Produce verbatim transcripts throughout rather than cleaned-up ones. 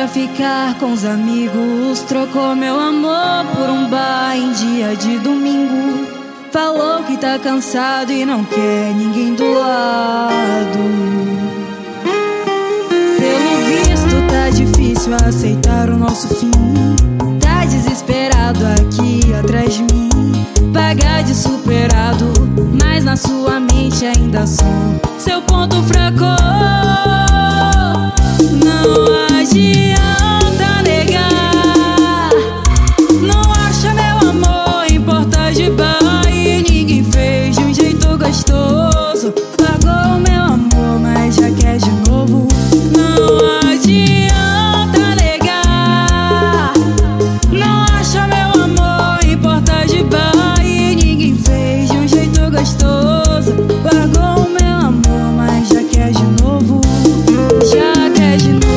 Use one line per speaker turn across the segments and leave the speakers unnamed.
ficar com os amigos, trocou meu amor por um bar em dia de domingo. Falou que tá cansado e não quer ninguém do lado. Pelo visto tá difícil aceitar o nosso fim. Tá desesperado aqui atrás de mim. Pagar de superado, mas na sua mente ainda sou seu ponto fraco. Não adianta negar. Não acha meu amor em porta de bar e ninguém fez de um jeito gostoso. Pagou meu amor, mas já quer de novo. Não adianta negar. Não acha meu amor em porta de bar e ninguém fez de um jeito gostoso. Pagou meu amor, mas já quer de novo. Já quer de novo.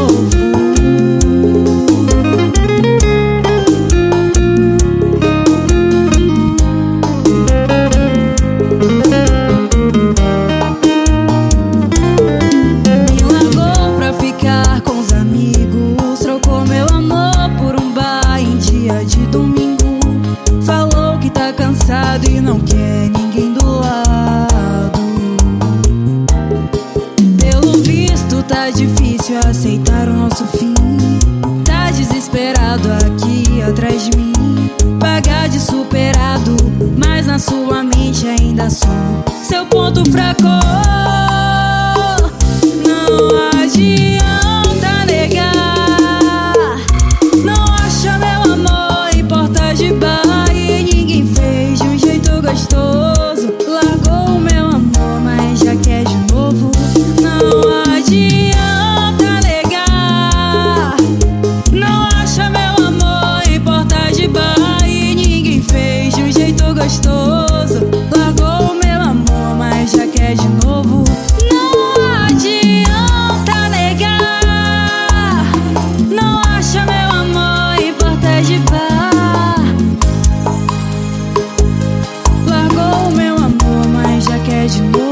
Me largou pra ficar com os amigos, trocou meu amor por um bar em dia de domingo. Falou que tá cansado e não quer ninguém do lado. Pelo visto tá difícil aceitar o nosso fim. Tá desesperado aqui atrás de mim. Pagar de superado, mas na sua mente ainda sou seu ponto fraco. Não adianta negar. Não acha meu amor em porta de bar e ninguém fez de um jeito gostoso. Largou meu amor, mas já quer de novo. Não adianta negar. Não acha meu amor em porta de bar e ninguém fez de um jeito gostoso. Largou meu amor, mas já quer de novo. Não adianta negar. Não acha meu amor em porta de bar. Largou meu amor, mas já quer de novo.